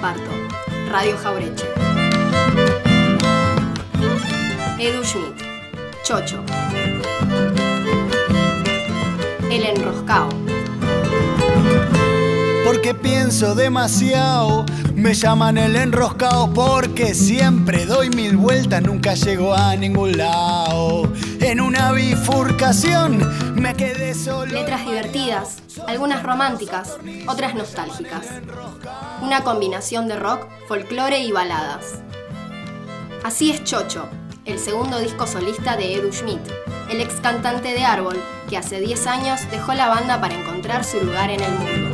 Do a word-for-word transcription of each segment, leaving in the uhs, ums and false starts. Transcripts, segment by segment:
comparto. Radio Jaureche. Edu Schmidt. Chocho. El enroscao. Porque pienso demasiado, me llaman el enroscado porque siempre doy mil vueltas, nunca llego a ningún lado. En una bifurcación me quedé solo. Letras divertidas, algunas románticas, otras nostálgicas. Una combinación de rock, folclore y baladas. Así es Chocho, el segundo disco solista de Edu Schmidt, el ex cantante de Árbol, que hace diez años dejó la banda para encontrar su lugar en el mundo.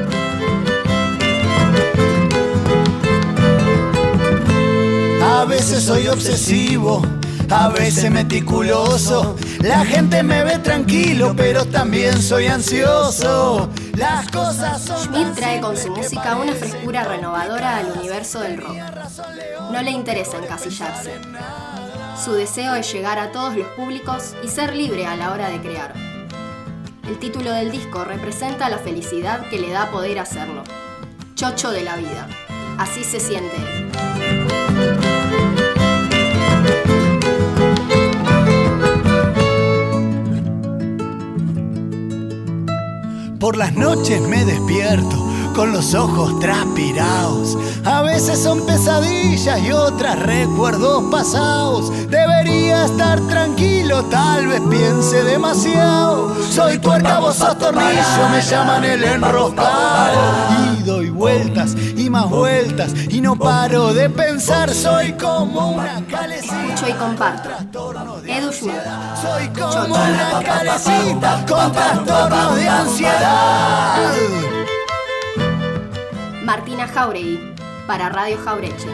A veces soy obsesivo, a veces meticuloso. La gente me ve tranquilo, pero también soy ansioso. Las cosas son Schmidt trae con su música una frescura renovadora al universo del rock. No le interesa encasillarse. Su deseo es llegar a todos los públicos y ser libre a la hora de crear. El título del disco representa la felicidad que le da poder hacerlo. Chocho de la vida. Así se siente él. Por las noches me despierto con los ojos transpirados. A veces son pesadillas y otras recuerdos pasados. Debería estar tranquilo, tal vez piense demasiado. Soy tuerca, vos sos tornillo, me llaman el enroscado. Y doy vueltas y más vueltas y no paro de pensar. Soy como una calecita. Escucho y comparto. Edu Schmidt. Soy como una calecita con trastornos de ansiedad. Martina Jauregui, para Radio Jaureche.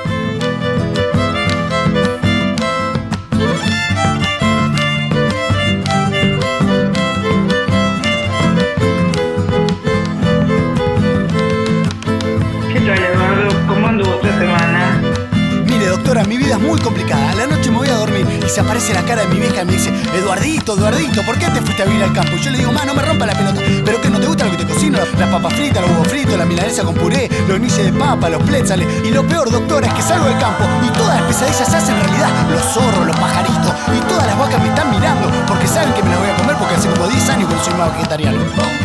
¿Qué tal, Eduardo? ¿Cómo anduvo esta semana? Mire, doctora, mi vida es muy complicada. A la noche me voy a dormir y se aparece la cara de mi vieja y me dice: Eduardito, Eduardito, ¿por qué te fuiste a vivir al campo? Y yo le digo: ma, no me rompa la pelota. ¿Pero qué, no te gusta lo que te cocino? Las papas fritas, los huevos fritos, la milanesa con puré, los niches de papa, los plétzales. Y lo peor, doctora, es que salgo del campo y todas las pesadillas se hacen realidad. Los zorros, los pajaritos y todas las vacas me están mirando porque saben que me las voy a comer porque hace como diez años que no soy más vegetariano.